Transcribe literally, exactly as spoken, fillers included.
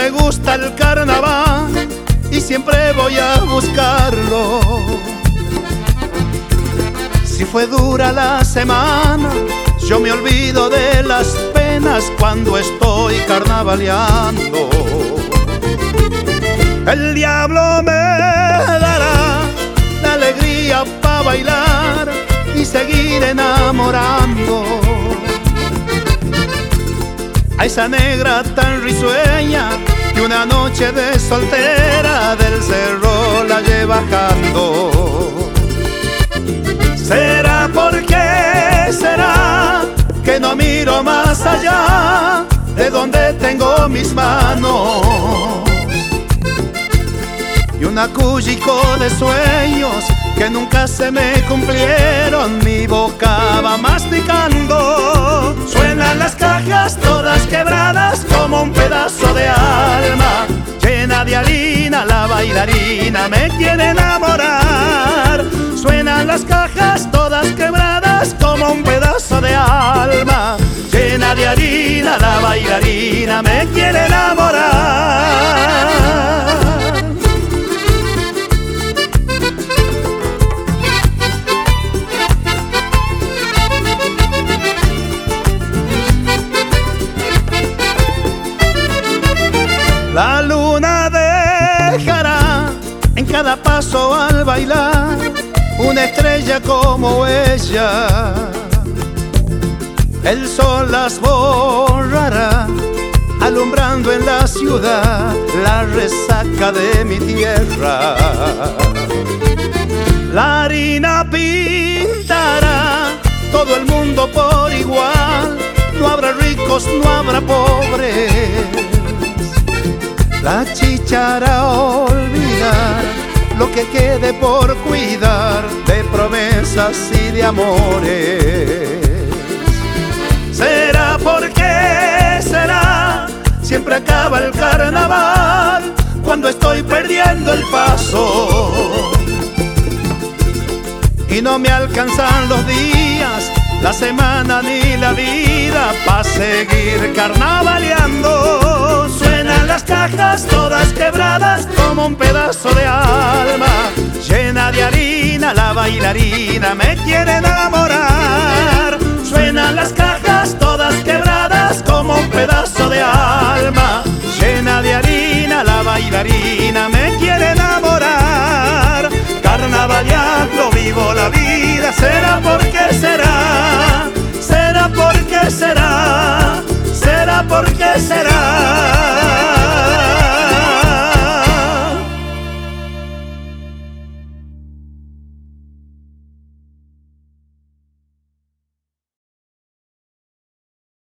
me gusta el carnaval y siempre voy a buscarlo. Si fue dura la semana, yo me olvido de las penas cuando estoy carnavaleando. El diablo me dará la alegría para bailar y seguir enamorando a esa negra tan risueña que una noche de soltera del cerro la lleva bajando. ¿Será porque será que no miro más allá de donde tengo mis manos? Y una cuyico de sueños que nunca se me cumplieron, mi boca va masticando. Suenan las cajas todas quebradas como un pedazo de alma, llena de harina la bailarina me quiere enamorar. Suenan las cajas todas quebradas como un pedazo de alma, llena de harina la bailarina me quiere enamorar. La luna dejará en cada paso al bailar una estrella como ella. El sol las borrará, alumbrando en la ciudad la resaca de mi tierra. La harina pintará todo el mundo por igual, no habrá ricos, no habrá pobres. La chicha hará olvidar lo que quede por cuidar de promesas y de amores. ¿Será porque será? Siempre acaba el carnaval cuando estoy perdiendo el paso y no me alcanzan los días, la semana ni la vida pa' seguir carnavaleando. Suenan las cajas todas quebradas como un pedazo de alma, llena de harina la bailarina me quiere enamorar. Suenan las cajas todas quebradas